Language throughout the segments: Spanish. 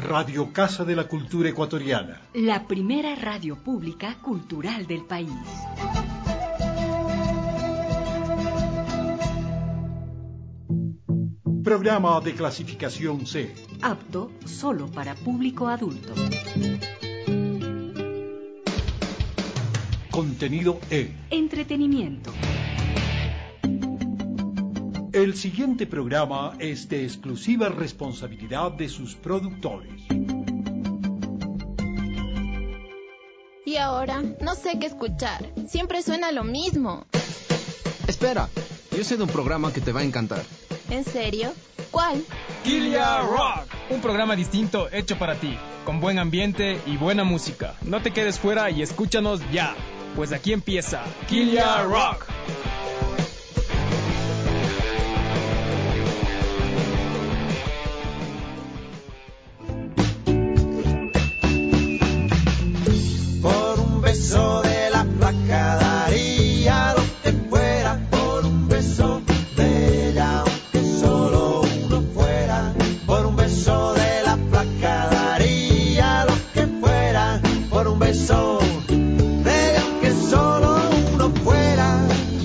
Radio Casa de la Cultura Ecuatoriana. La primera radio pública cultural del país. Programa de clasificación C. Apto solo para público adulto. Contenido E. Entretenimiento. El siguiente programa es de exclusiva responsabilidad de sus productores. Y ahora, no sé qué escuchar. Siempre suena lo mismo. Espera, yo sé de un programa que te va a encantar. ¿En serio? ¿Cuál? Kilia Rock, un programa distinto hecho para ti, con buen ambiente y buena música. No te quedes fuera y escúchanos ya, pues aquí empieza Kilia Rock. Por un beso de la flaca daría lo que fuera, por un beso de ella, aunque solo uno fuera. Por un beso de la flaca daría lo que fuera, por un beso de ella, aunque solo uno fuera.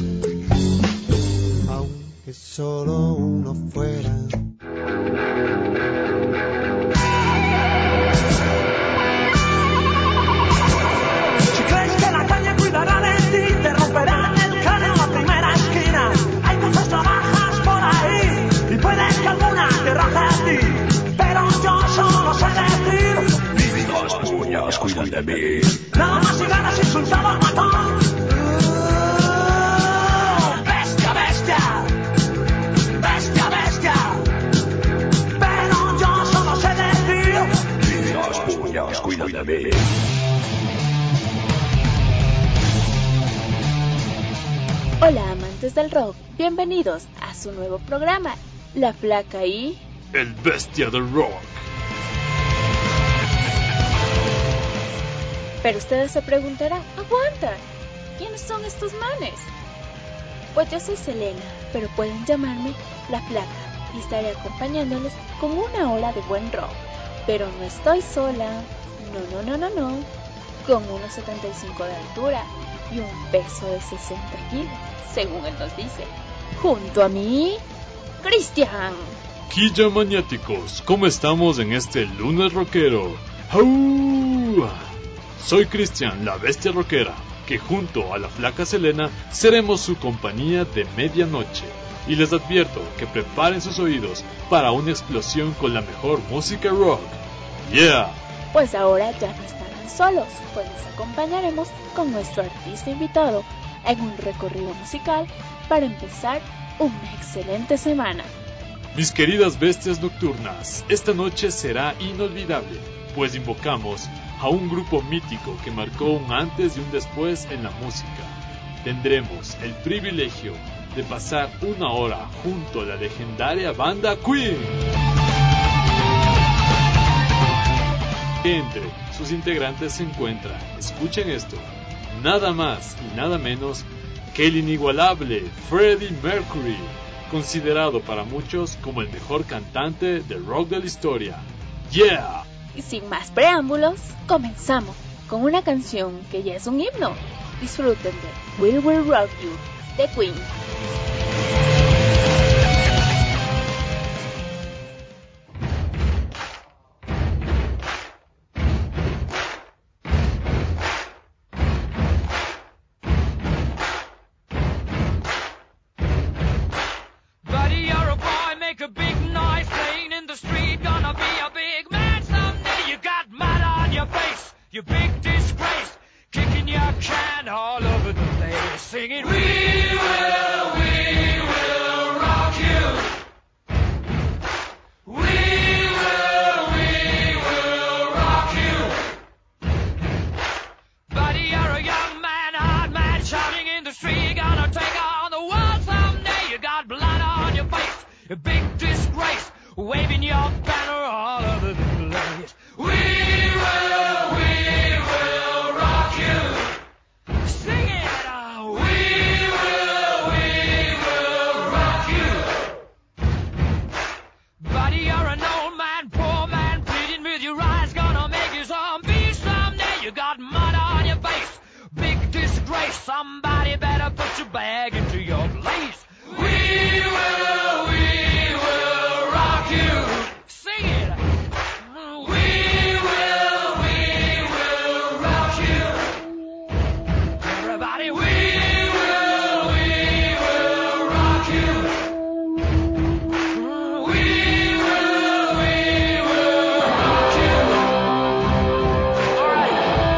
Aunque solo uno fuera. Cuidan de mí. Nada más y ganas insultado al matón. Bestia, bestia. Bestia, bestia. Pero yo solo sé decir. Las puñas cuidan de mí. Hola amantes del rock, bienvenidos a su nuevo programa, La Flaca y... El Bestia del Rock. Pero ustedes se preguntarán, aguanta, ¿quiénes son estos manes? Pues yo soy Selena, pero pueden llamarme La Flaca y estaré acompañándoles con una hora de buen rock. Pero no estoy sola, no, con 1,75 de altura y un peso de 60 kilos, según él nos dice. Junto a mí, Cristian. Quilla maniáticos, ¿cómo estamos en este lunes rockero? ¡Au! Soy Cristian, la bestia rockera, que junto a la flaca Selena seremos su compañía de medianoche. Y les advierto que preparen sus oídos para una explosión con la mejor música rock. ¡Yeah! Pues ahora ya no estarán solos, pues les acompañaremos con nuestro artista invitado en un recorrido musical para empezar una excelente semana. Mis queridas bestias nocturnas, esta noche será inolvidable, pues invocamos a un grupo mítico que marcó un antes y un después en la música. Tendremos el privilegio de pasar una hora junto a la legendaria banda Queen. Entre sus integrantes se encuentra, escuchen esto, nada más y nada menos que el inigualable Freddie Mercury, considerado para muchos como el mejor cantante de rock de la historia. ¡Yeah! Y sin más preámbulos, comenzamos con una canción que ya es un himno. Disfruten de We Will Rock You, de Queen. You big disgrace, kicking your can all over the place, singing, we will rock you. We will rock you. Buddy, you're a young man, hard man, shouting in the street, gonna take on the world someday. You got blood on your face, a big disgrace, waving your banner all over the place. We will rock you. Sing it. We will rock you. Buddy, you're an old man, poor man, pleading with your bag into your place. We will rock you. Sing it. We will rock you. Everybody, we will rock you. We will rock you. All right.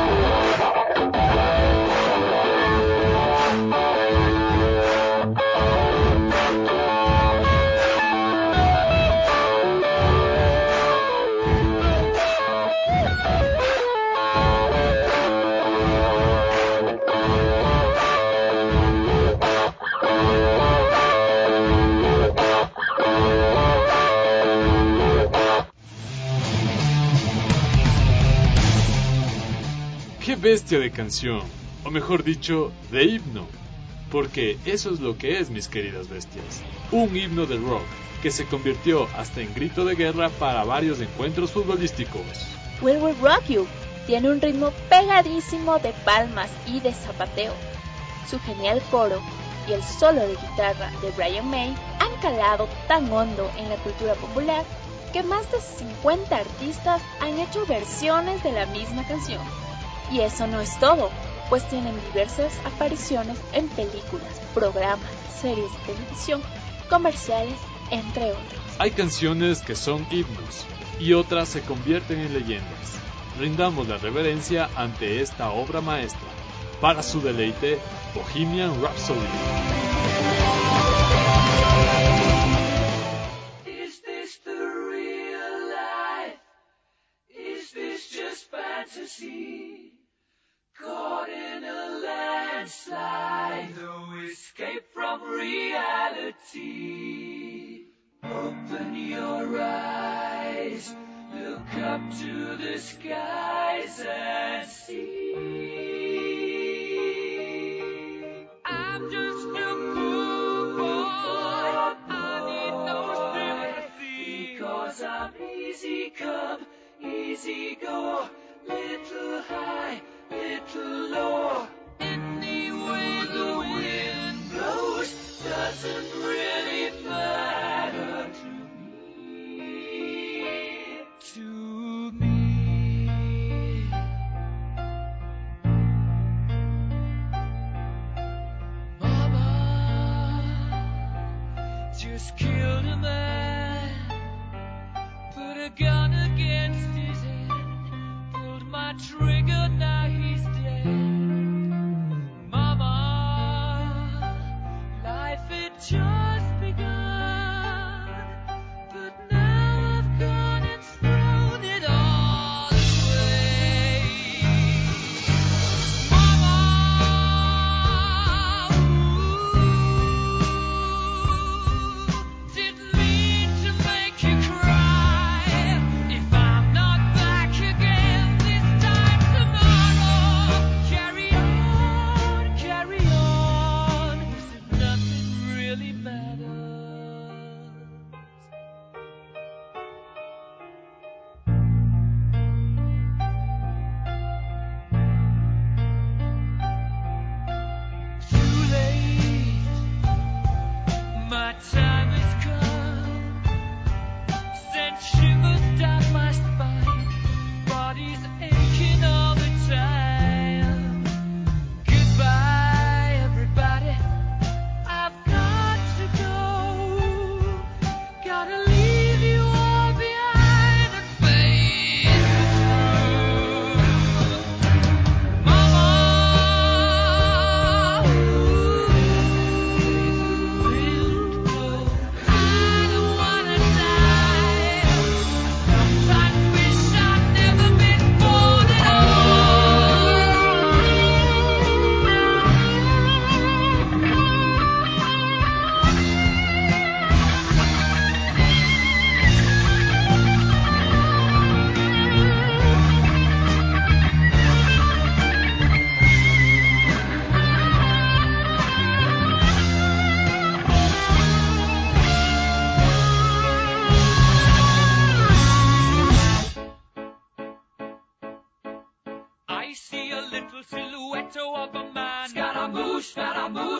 ¡Qué bestia de canción! O mejor dicho, de himno. Porque eso es lo que es, mis queridas bestias. Un himno de rock que se convirtió hasta en grito de guerra para varios encuentros futbolísticos. We Will Rock You tiene un ritmo pegadísimo de palmas y de zapateo. Su genial coro y el solo de guitarra de Brian May han calado tan hondo en la cultura popular que más de 50 artistas han hecho versiones de la misma canción. Y eso no es todo, pues tienen diversas apariciones en películas, programas, series de televisión, comerciales, entre otros. Hay canciones que son himnos y otras se convierten en leyendas. Rindamos la reverencia ante esta obra maestra. Para su deleite, Bohemian Rhapsody. Is this the real life? Is this just fantasy? Caught in a landslide, no escape from reality. Open your eyes, look up to the skies and see. I'm just a poor boy, I need no sympathy. Because I'm easy come, easy go, little high, little low. Any way the wind blows doesn't really matter to me. To me. Mama just killed a man, put a gun against his head, pulled my trigger, now he's dead. Mama, life had just begun, but now I've gone and thrown it all away. Mama, didn't mean to make you cry. If I'm not back again this time tomorrow,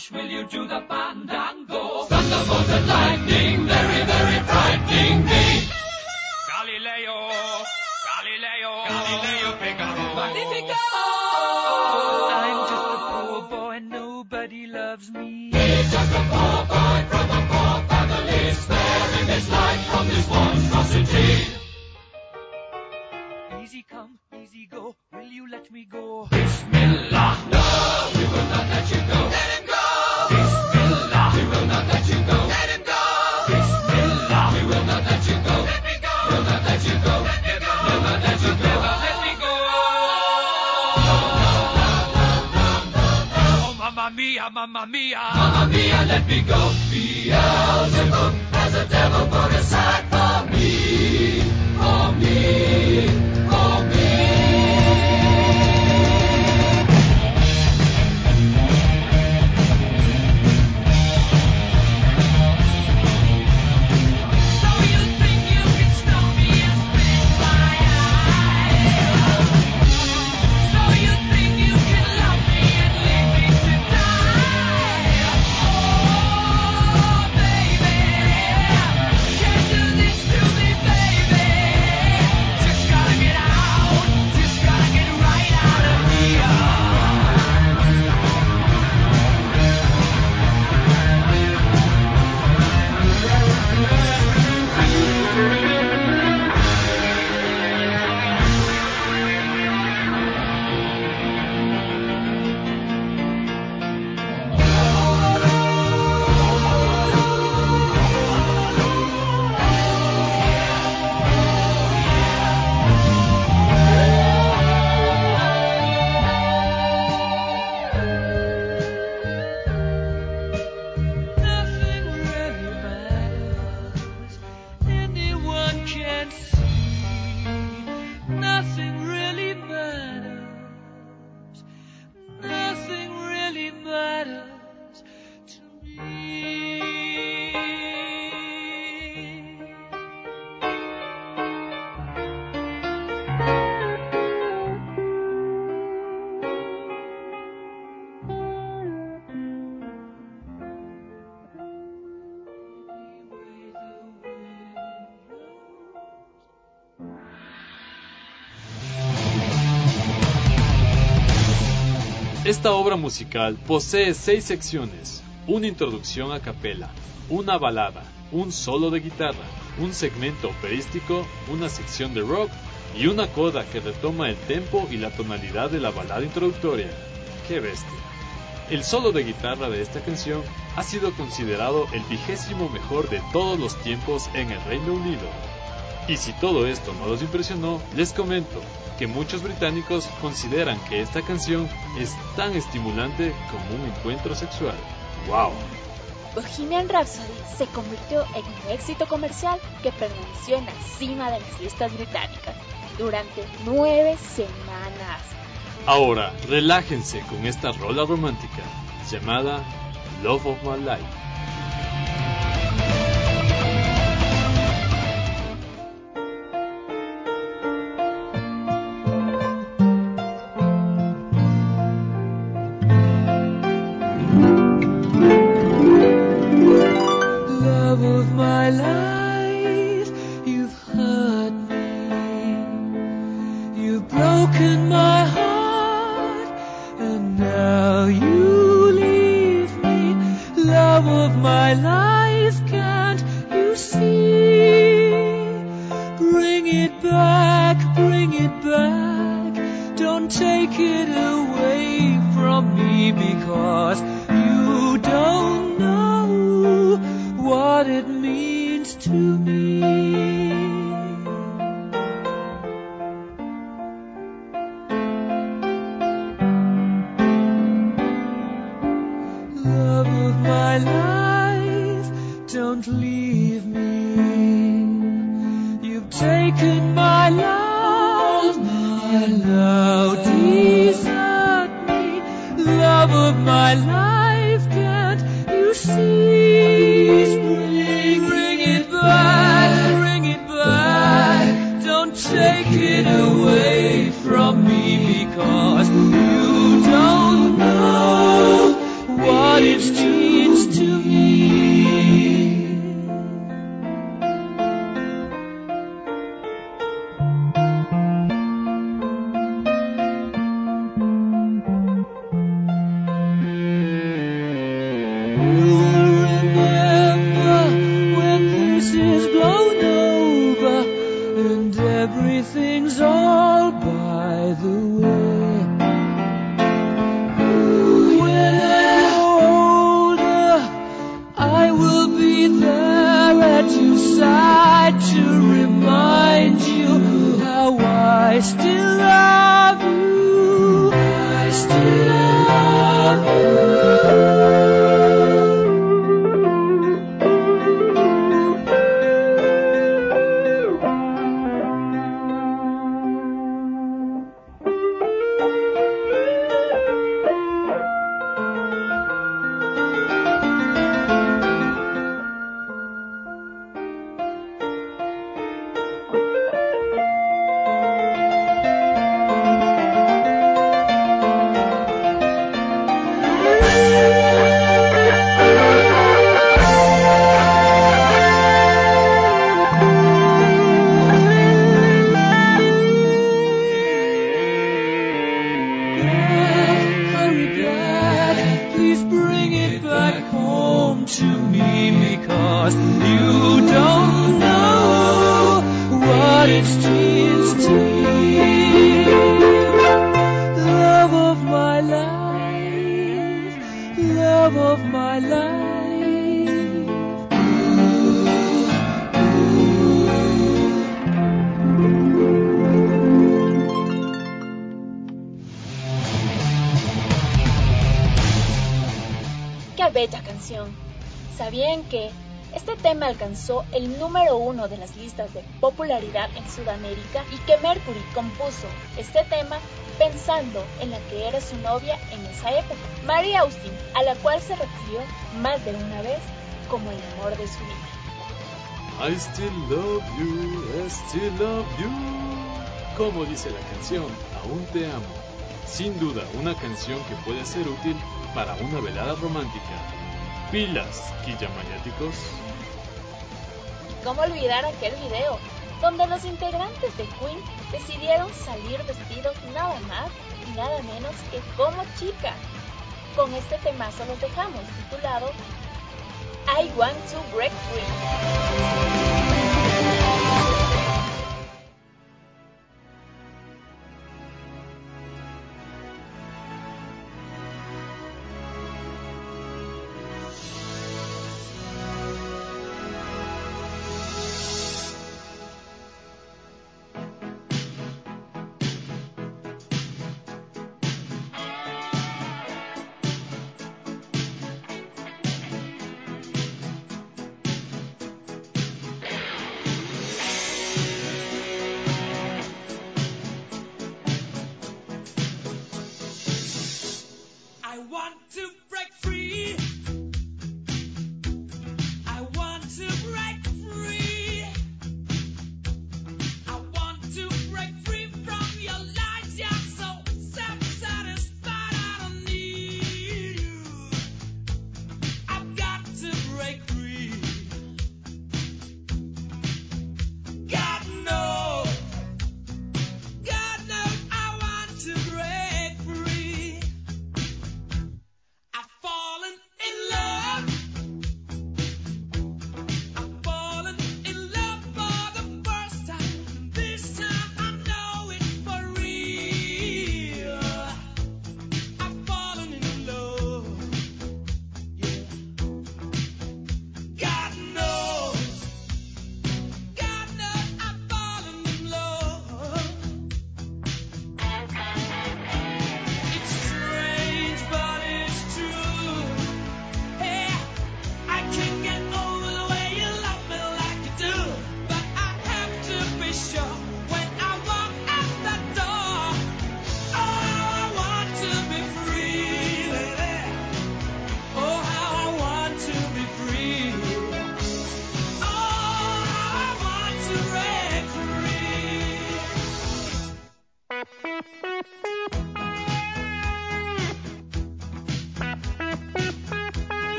push, will you do the fandango? Thunderbolt and lightning, very, very frightening me. Galileo, Galileo, Galileo Figaro. Magnifico! I'm just a poor boy, nobody loves me. He's just a poor boy from a poor family, sparing his life from this monstrosity. Easy come, easy go, will you let me go? Bismillah, no, we will not let you go. Let him go! Bismillah, we will not let you go. Let him go! Bismillah, we will not let you go. Let me go! We'll not let you go. Let me go! We'll not let you go. Let me go! Oh, mamma mia, mamma mia. Mamma mia, let me go. Beelzebub has a devil put aside for me. For me. For me. Esta obra musical posee 6 secciones: una introducción a capela, una balada, un solo de guitarra, un segmento operístico, una sección de rock y una coda que retoma el tempo y la tonalidad de la balada introductoria. ¡Qué bestia! El solo de guitarra de esta canción ha sido considerado el 20º mejor de todos los tiempos en el Reino Unido. Y si todo esto no los impresionó, les comento que muchos británicos consideran que esta canción es tan estimulante como un encuentro sexual. ¡Wow! Bohemian Rhapsody se convirtió en un éxito comercial que permaneció en la cima de las listas británicas durante 9 semanas. Ahora, relájense con esta rola romántica llamada Love of My Life. It's blown over and everything's all by the way. When I grow older, I will be there at your side to remind you how I still love you. I still love you. Bella canción. ¿Sabían que este tema alcanzó el número 1 de las listas de popularidad en Sudamérica y que Mercury compuso este tema pensando en la que era su novia en esa época, Mary Austin, a la cual se refirió más de una vez como el amor de su vida? I still love you, I still love you. Como dice la canción, aún te amo. Sin duda, una canción que puede ser útil para una velada romántica. Pilas, quillamaniáticos. ¿Cómo olvidar aquel video donde los integrantes de Queen decidieron salir vestidos nada más y nada menos que como chica? Con este temazo los dejamos, titulado I Want to Break Free.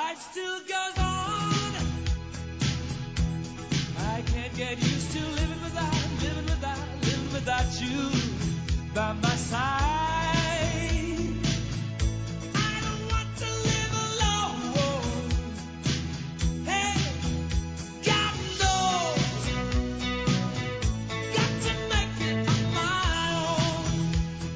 life still goes on. I can't get used to living without you by my side. I don't want to live alone. Hey, God knows, got to make it on my own.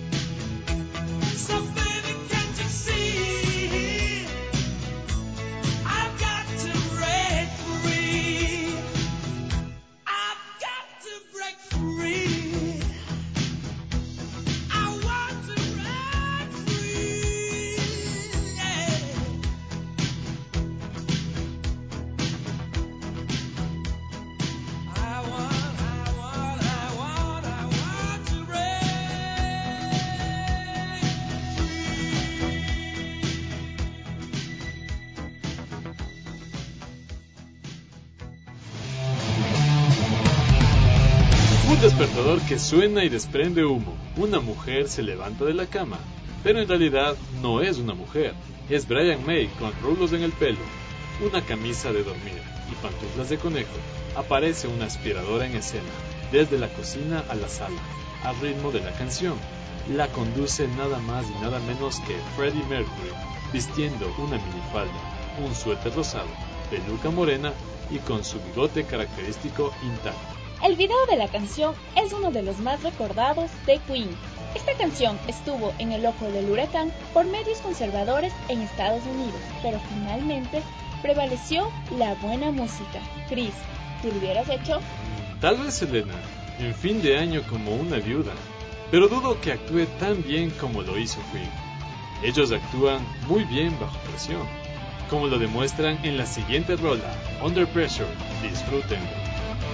So baby, can't you see? I've got to break free. I've got to break free. I want to break free. Yeah. I want to break Un despertador que suena y desprende humo. Una mujer se levanta de la cama, pero en realidad no es una mujer. Es Brian May con rulos en el pelo, una camisa de dormir y pantuflas de conejo. Aparece una aspiradora en escena, desde la cocina a la sala, al ritmo de la canción. La conduce nada más y nada menos que Freddie Mercury, vistiendo una minifalda, un suéter rosado, peluca morena y con su bigote característico intacto. El video de la canción es uno de los más recordados de Queen. Esta canción estuvo en el ojo del huracán por medios conservadores en Estados Unidos, pero finalmente prevaleció la buena música. Chris, ¿tú lo hubieras hecho? Tal vez Selena, en fin de año como una viuda, pero dudo que actúe tan bien como lo hizo Queen. Ellos actúan muy bien bajo presión, como lo demuestran en la siguiente rola, Under Pressure. Disfrútenlo.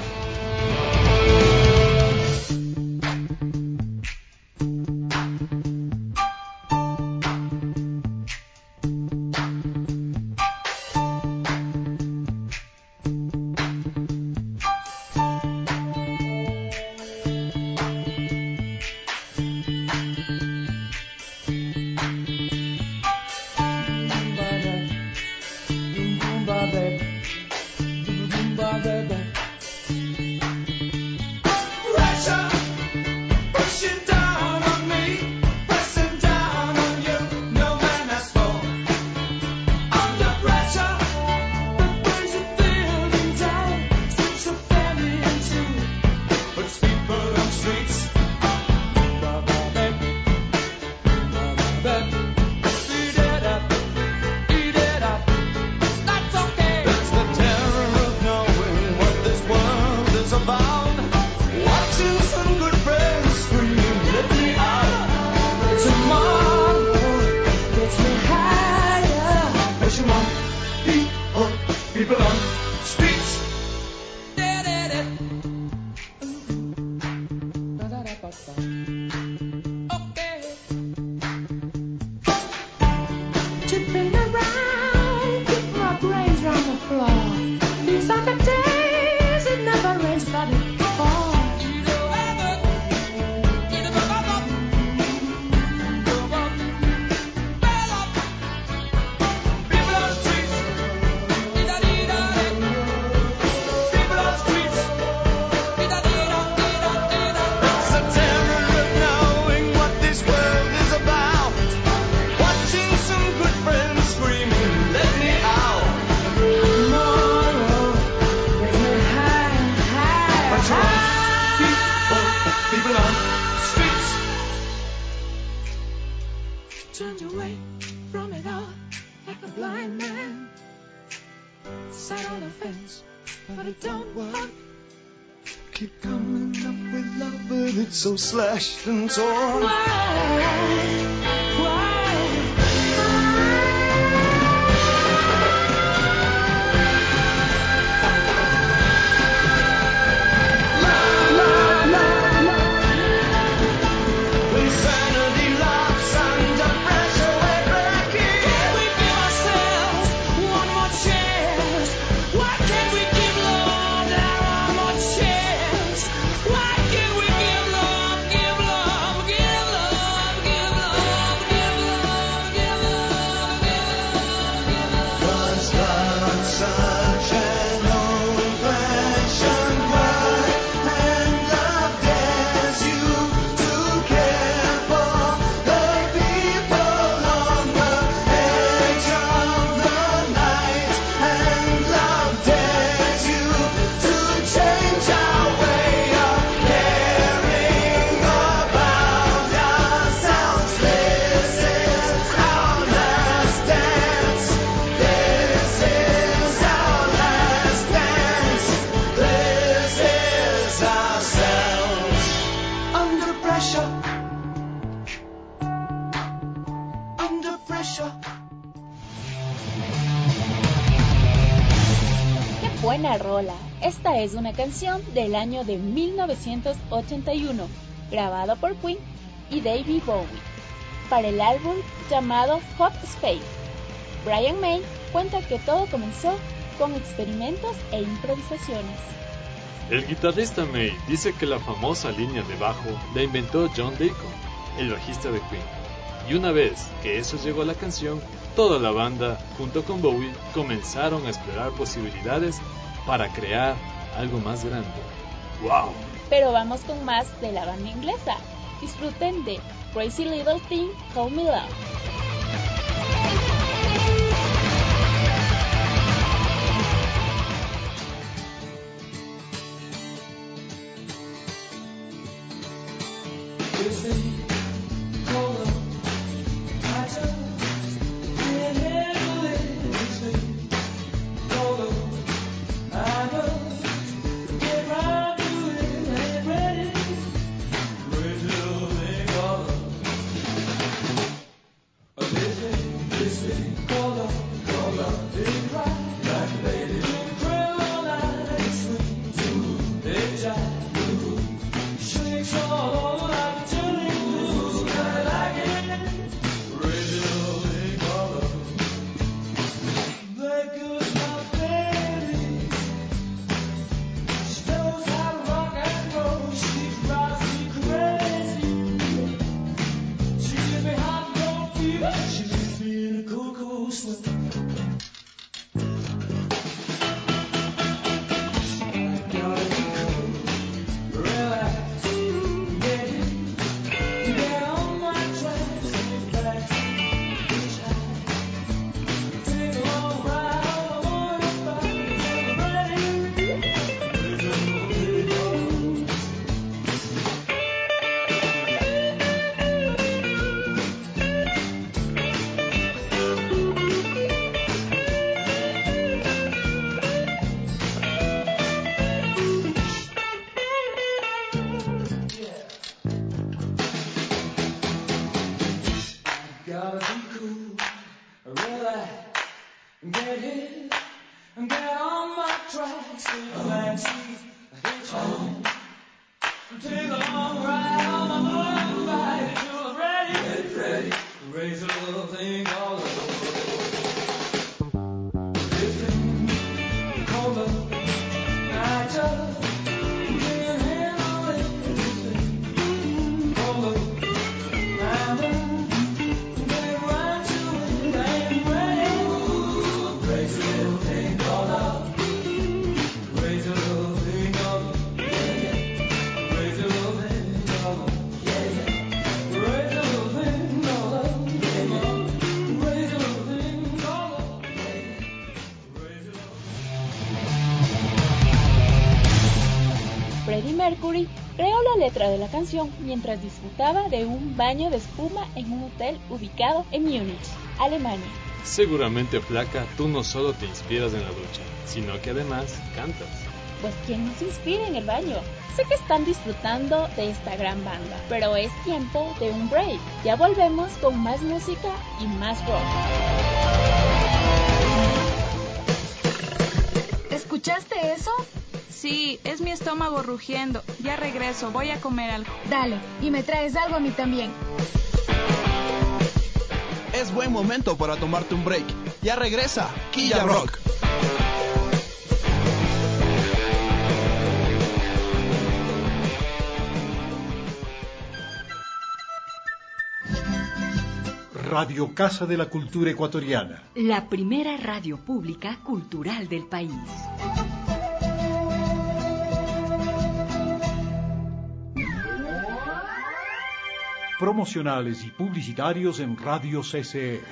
Keep coming up with love, but it's so slashed and torn. Give love. buena rola. Esta es una canción del año de 1981, grabado por Queen y David Bowie, para el álbum llamado Hot Space. Brian May cuenta que todo comenzó con experimentos e improvisaciones. El guitarrista May dice que la famosa línea de bajo la inventó John Deacon, el bajista de Queen. Y una vez que eso llegó a la canción, toda la banda, junto con Bowie, comenzaron a explorar posibilidades para crear algo más grande. ¡Wow! Pero vamos con más de la banda inglesa. Disfruten de Crazy Little Thing Call Me Love. Freddie Mercury creó la letra de la canción mientras disfrutaba de un baño de espuma en un hotel ubicado en Múnich, Alemania. Seguramente, Flaca, tú no solo te inspiras en la ducha, sino que además cantas. Pues ¿quién nos inspira en el baño? Sé que están disfrutando de esta gran banda, pero es tiempo de un break. Ya volvemos con más música y más rock. ¿Escuchaste eso? Sí, es mi estómago rugiendo. Ya regreso, voy a comer algo. Dale, y me traes algo a mí también. Es buen momento para tomarte un break. Ya regresa Quilla Rock. Radio Casa de la Cultura Ecuatoriana. La primera radio pública cultural del país. Promocionales y publicitarios en Radio CCE.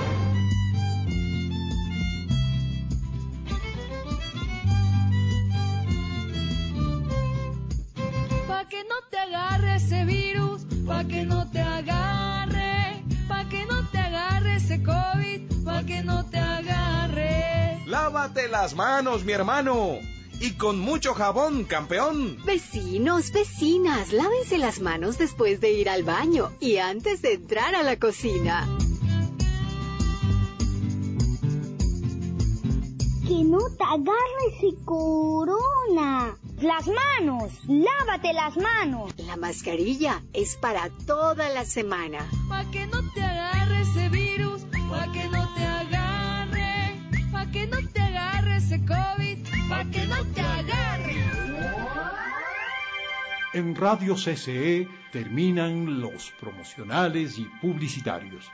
Pa' que no te agarre ese virus, pa' que no te agarre, pa' que no te agarre ese COVID, pa' que no te agarre. Lávate las manos, mi hermano. Y con mucho jabón, campeón. Vecinos, vecinas, lávense las manos después de ir al baño y antes de entrar a la cocina. que no te agarre ese corona. Las manos, lávate las manos. La mascarilla es para toda la semana. Pa' que no te agarre ese virus, pa' que no te agarre, pa' que no te agarre ese COVID, pa' que no te agarre. En Radio CCE terminan los promocionales y publicitarios.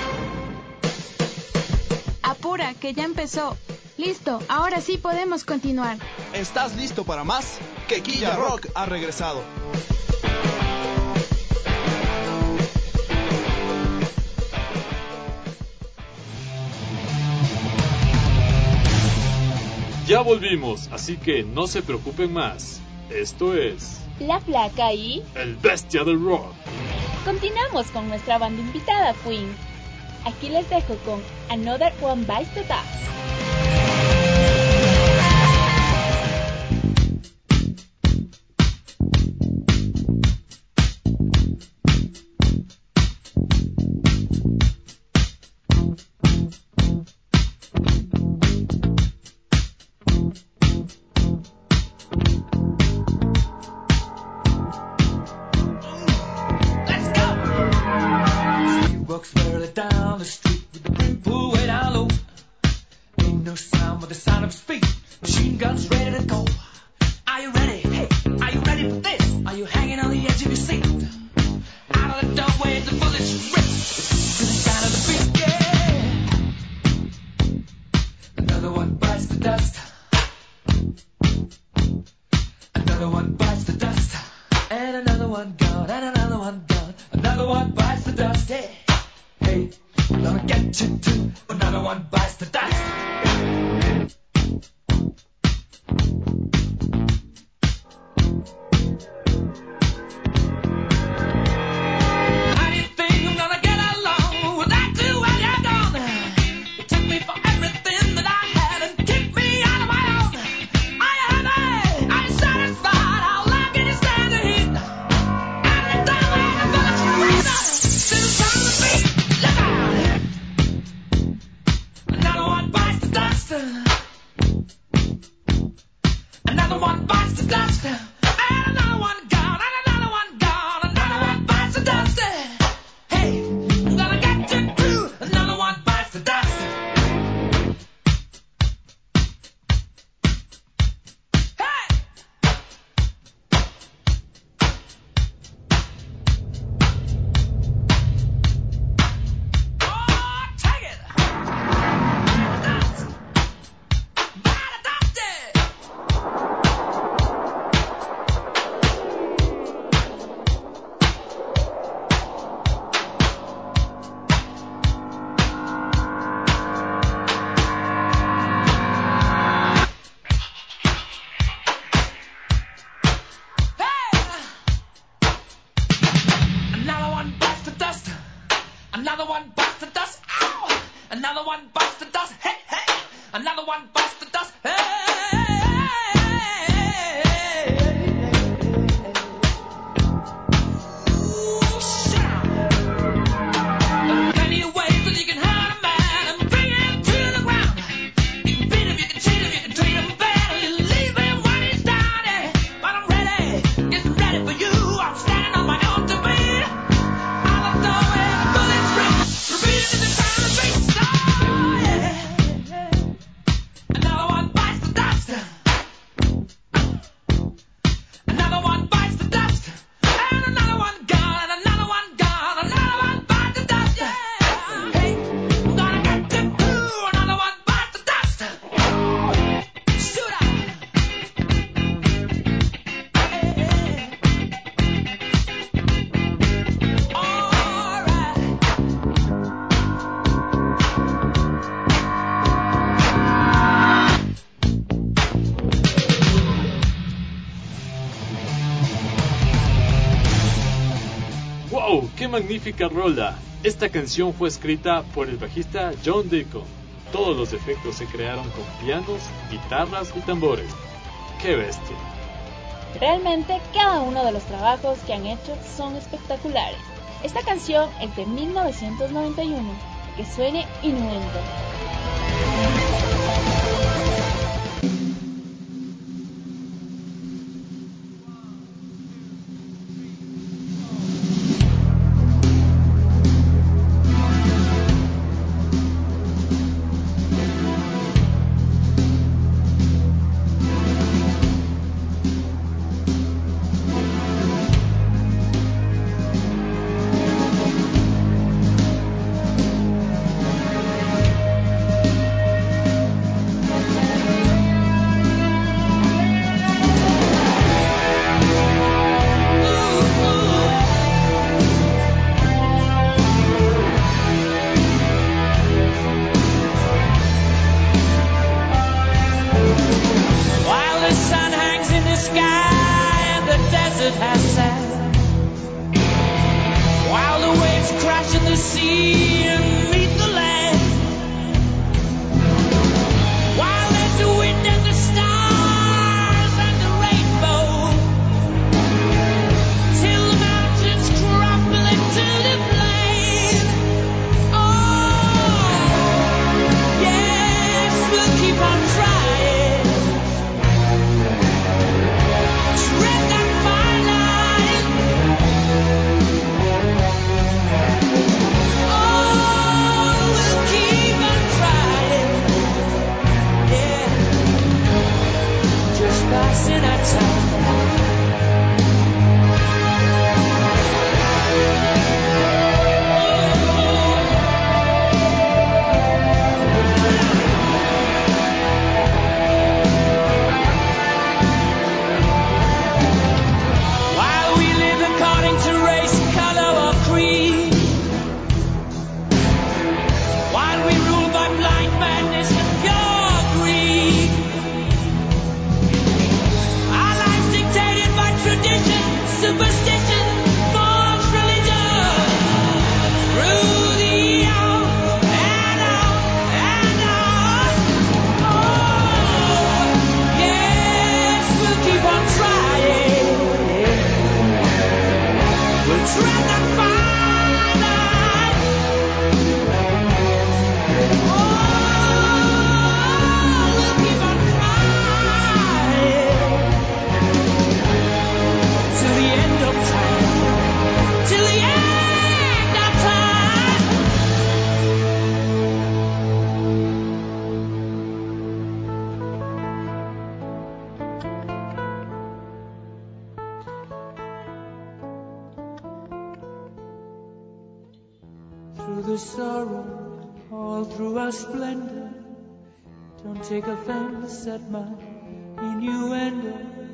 Apura, que ya empezó. Listo, ahora sí podemos continuar. ¿Estás listo para más? Quequilla Rock ha regresado. Ya volvimos, así que no se preocupen más. Esto es... La Flaca y... El Bestia del Rock. Continuamos con nuestra banda invitada, Queen. Aquí les dejo con Another One Bites the Dust. ¡Wow! ¡Qué magnífica rola! Esta canción fue escrita por el bajista John Deacon. Todos los efectos se crearon con pianos, guitarras y tambores. ¡Qué bestia! Realmente cada uno de los trabajos que han hecho son espectaculares. Esta canción es de 1991. Que suene innuendo. waves crash in the sea and meet the land. While there's the wind and the stars and the rainbow, till the mountains crumble into the flame. Oh, yes, we'll keep on trying. Tread that fine line. Oh, we'll keep on trying. Yeah, just passing our time. While we live according to race, color, or creed, while we rule by blind madness and pure greed, our lives dictated by tradition, superstition, false religion, through the out and out and out. Oh, yes, we'll keep on trying. We'll tread that fine line. Oh, we'll keep on trying till the end of time. Till the end of time. Through the sorrow, all through our splendor, don't take offense at my innuendo.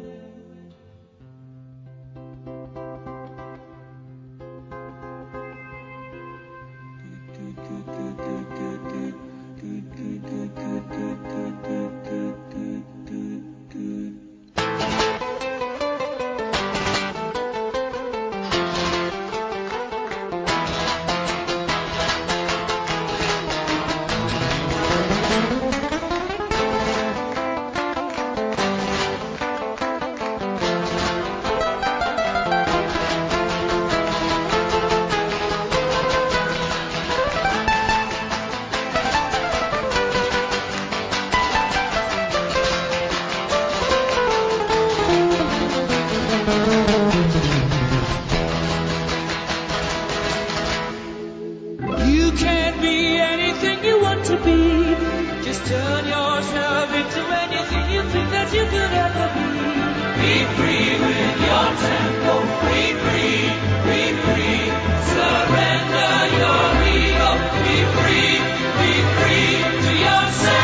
You can't be anything you want to be. Just turn yourself into anything you think that you could ever be. Be free with your tempo. Be free, be free. Surrender your ego. Be free to yourself.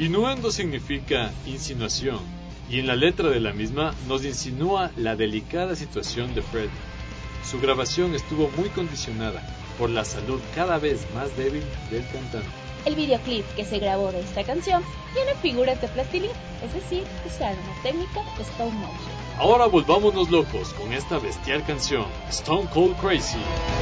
Innuendo significa insinuación, y en la letra de la misma nos insinúa la delicada situación de Freddie. Su grabación estuvo muy condicionada por la salud cada vez más débil del cantante. El videoclip que se grabó de esta canción tiene figuras de plastilina, es decir, usaron una técnica de stop motion. Ahora volvámonos locos con esta bestial canción, Stone Cold Crazy.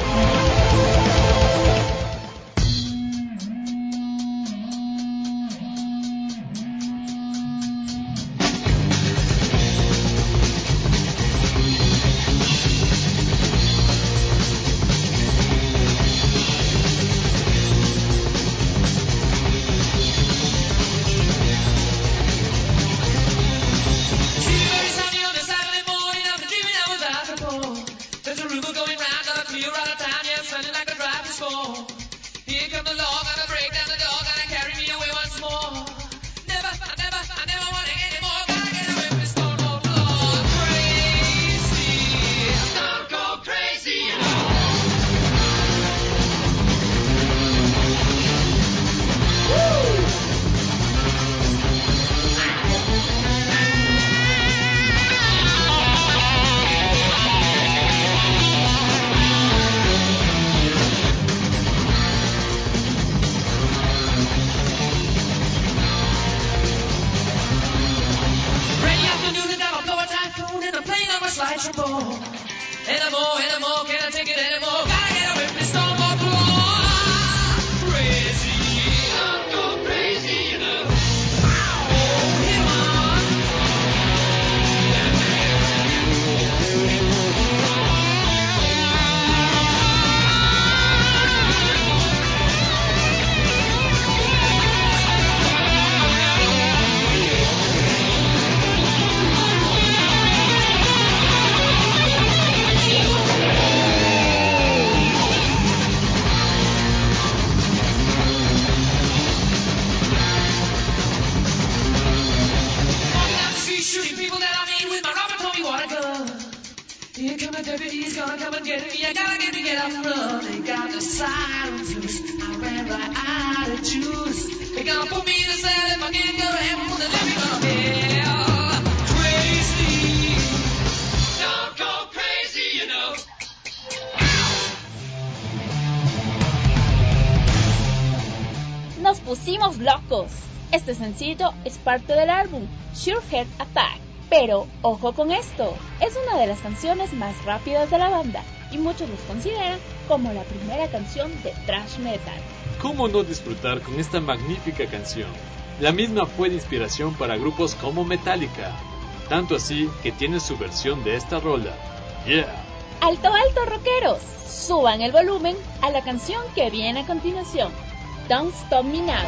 Nos pusimos locos. Este sencillo es parte del álbum Sure Heart Attack. Pero, ojo con esto, es una de las canciones más rápidas de la banda y muchos los consideran como la primera canción de thrash metal. ¿Cómo no disfrutar con esta magnífica canción? La misma fue de inspiración para grupos como Metallica, tanto así que tiene su versión de esta rola. Yeah. Alto, alto, rockeros, suban el volumen a la canción que viene a continuación, Don't Stop Me Now.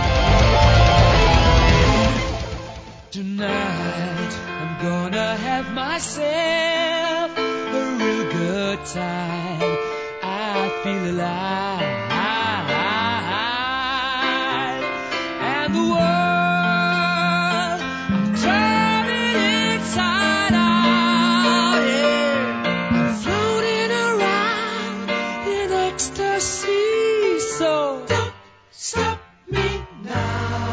Tonight, I'm gonna have myself a real good time. I feel alive. And the world, I'm turning inside out. Yeah. I'm floating around in ecstasy. So don't stop me now.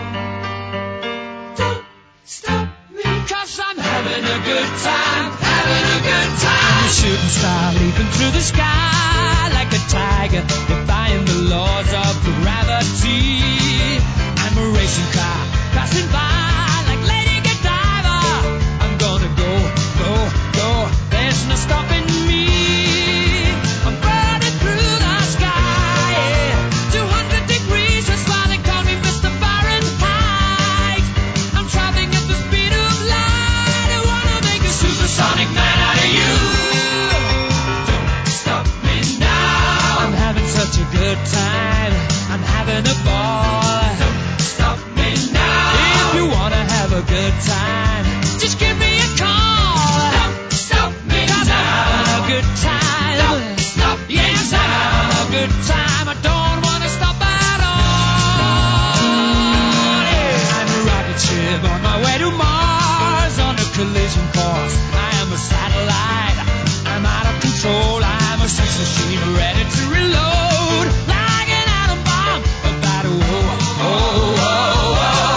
I'm having a good time, having a good time. I'm a shooting star leaping through the sky like a tiger, defying the laws of gravity. I'm a racing car passing by like Lady Godiva. I'm gonna go, go, go. There's no stopping me. I'm burning through the sky, yeah. 200 degrees, that's why they call me Mr. Fahrenheit. I'm traveling at the speed of light. I wanna make a supersonic man out of you. Don't stop me now. I'm having such a good time. I'm having a ball. Don't stop me now. If you wanna have a good time, just give me a call. Don't stop me now. 'Cause I'm having a good time. Don't stop me now. Yes, I'm having a good time. I don't wanna stop at all. Yeah. I'm a rocket ship on my way to Mars on a collision course. I am a satellite. I'm out of control. I'm a sex machine ready to reload like an atom bomb about to whoa, whoa, whoa, whoa.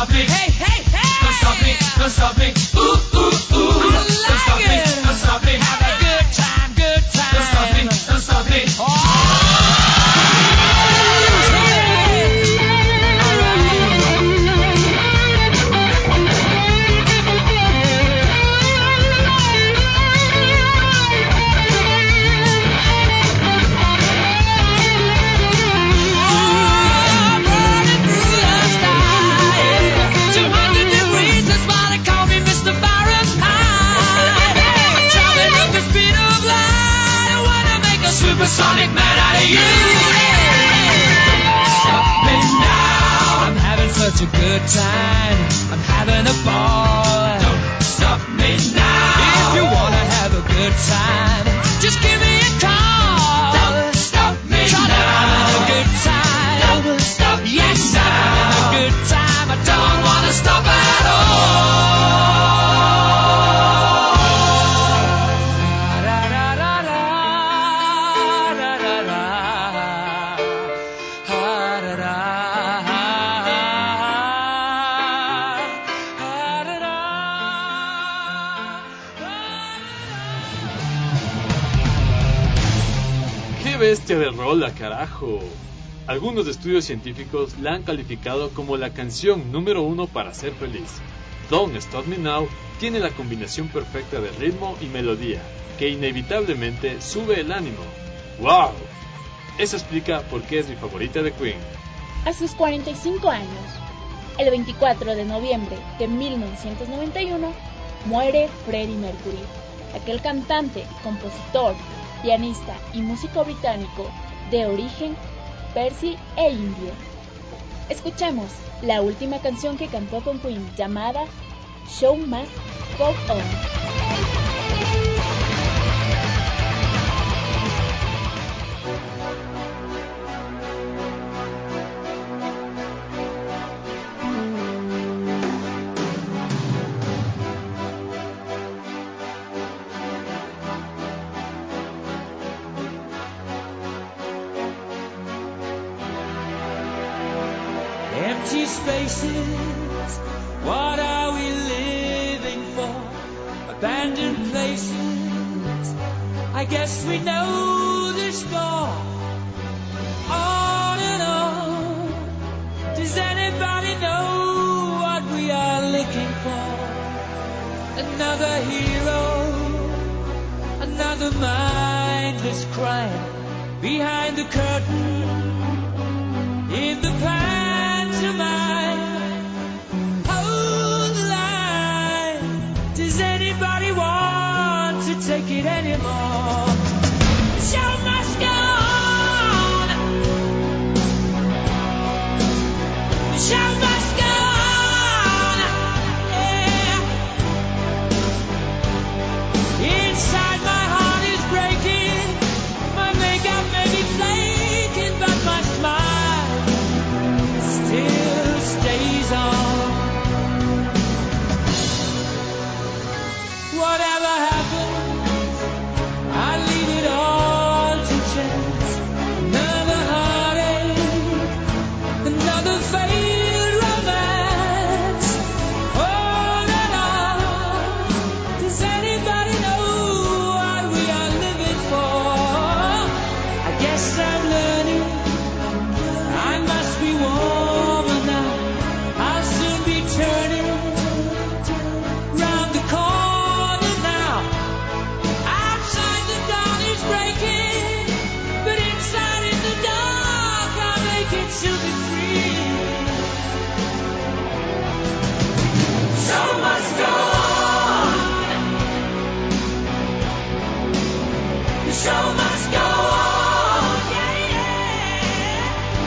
stop me. Hey, hey, hey. Don't stop me. Don't stop me. Ooh, ooh, ooh. Don't stop me. Don't stop me. Have a good time, good time. Don't stop me. Don't stop me. Supersonic man out of you. Stop me now. I'm having such a good time. I'm having a ball. Don't stop me now. If you wanna have a good time, just give me a call. Don't stop me now. I'm having a good time. Don't stop me now. Yes, I'm having a good time. I don't wanna stop at all. Bestia de rola, carajo. Algunos estudios científicos la han calificado como la canción número 1 para ser feliz. Don't Stop Me Now tiene la combinación perfecta de ritmo y melodía, que inevitablemente sube el ánimo. ¡Wow! Eso explica por qué es mi favorita de Queen. A sus 45 años, el 24 de noviembre de 1991, muere Freddie Mercury, aquel cantante, compositor, pianista y músico británico de origen persa e indio. Escuchemos la última canción que cantó con Queen, llamada Show Must Go On. Empty spaces, what are we living for? Abandoned places, I guess we know the score. On and on, does anybody know what we are looking for? Another hero, another mindless crime, behind the curtain, in the past. Hold the line. Does anybody want to take it anymore? The show must go on. The show must go on. Yeah. Inside my heart is breaking. My makeup may be flaking, but my smile still stays on. Whatever happens, I leave it all to chance. Another heartache, another failed romance. On and on. Does anybody know what we are living for? I guess I'm learning. I must be warmer now. I'll soon be turning round the corner now. Outside the dawn is breaking, but inside in the dark I'm aching to be free. Show must go on. The show must go on. Yeah, yeah.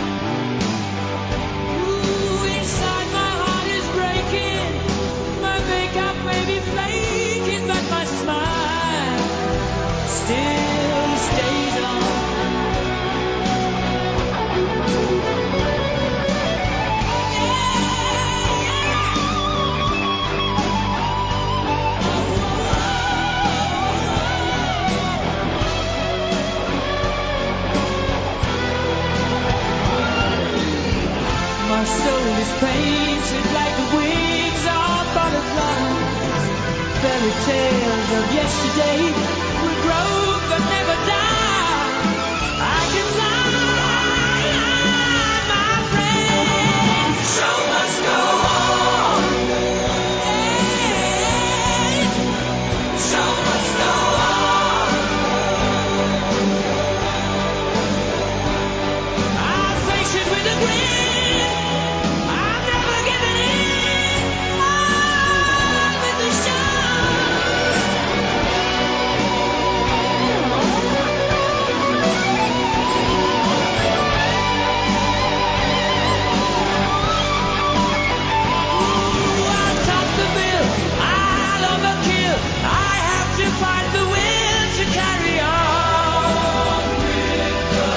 Inside my heart is breaking. My makeup may be flaking, but my smile still stays on. yesterday will grow but never die. I can fly, my friend. Show must go on. Show must go on. I'll face it with a grin. I'm never giving in. On with the show. I'll top the bill. I'll overkill. I have to find the will to carry on with the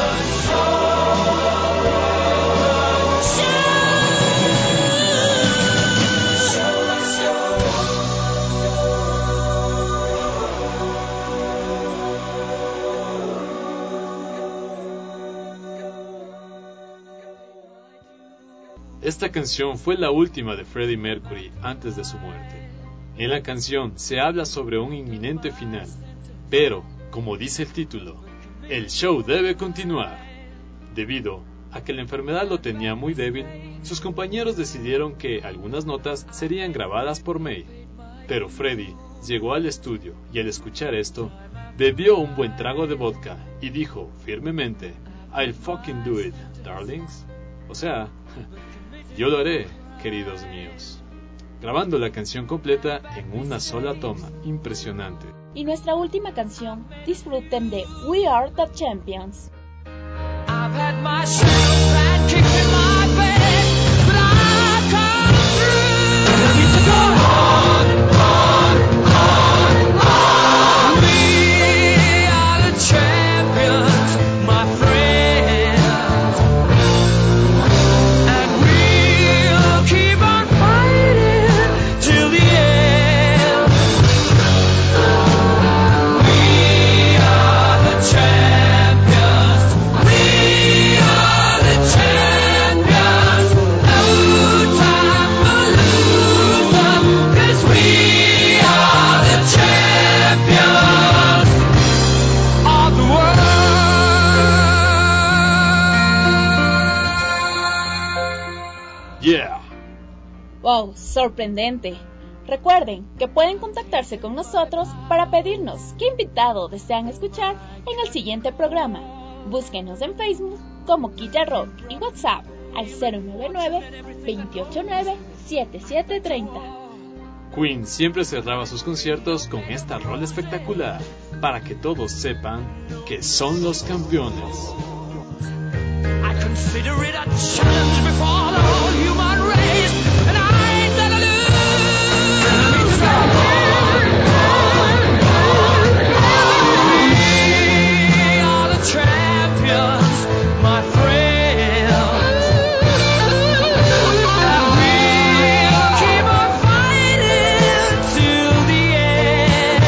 Esta canción fue la última de Freddie Mercury antes de su muerte. En la canción se habla sobre un inminente final, pero, como dice el título, el show debe continuar. Debido a que la enfermedad lo tenía muy débil, sus compañeros decidieron que algunas notas serían grabadas por May. Pero Freddie llegó al estudio y al escuchar esto, bebió un buen trago de vodka y dijo firmemente, "I'll fucking do it, darlings". O sea, yo lo haré, queridos míos. Grabando la canción completa en una sola toma. Impresionante. Y nuestra última canción, disfruten de We Are the Champions. I've had my share of bad kicks in my bed, but I've come through. It's going on. We are the champions, my friends, and we'll keep on fighting till the end. We are the champions. We are the champions. No time for losing, 'cause we are the champions of the world. Yeah. ¡Wow! ¡Sorprendente! Recuerden que pueden contactarse con nosotros para pedirnos qué invitado desean escuchar en el siguiente programa. Búsquenos en Facebook como Quilla Rock y WhatsApp al 099-289-7730. Queen siempre cerraba sus conciertos con esta rola espectacular, para que todos sepan que son los campeones. I consider it a challenge before the whole human race, and I ain't gonna lose. We are the champions, my friends, and we'll keep on fighting till the end.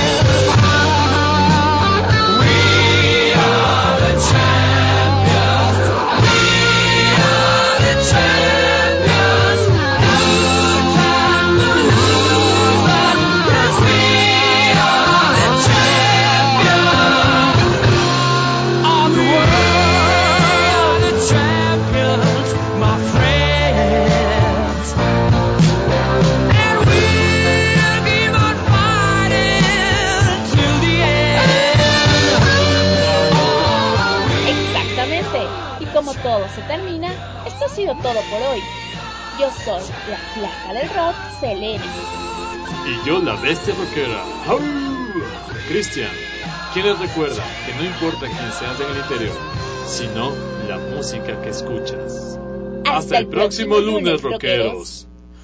We are the champions. We are the champions. No time to lose, 'cause we are the champions of the world. The champions, my friends, and we'll keep on fighting till the end. Exactamente. Y como todo se termina, esto ha sido todo por hoy. Yo soy la flaca del rock, Selena. Y yo la bestia rockera, ¡au! Cristian, quien les recuerda que no importa quién seas en el interior, sino la música que escuchas. Hasta el próximo lunes, rockeros.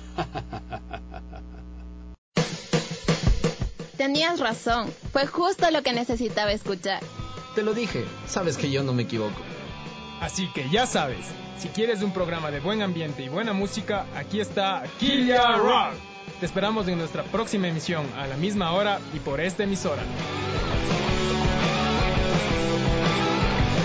Tenías razón, fue justo lo que necesitaba escuchar. Te lo dije, sabes que yo no me equivoco. Así que ya sabes, si quieres un programa de buen ambiente y buena música, aquí está Quilla Rock. Te esperamos en nuestra próxima emisión a la misma hora y por esta emisora.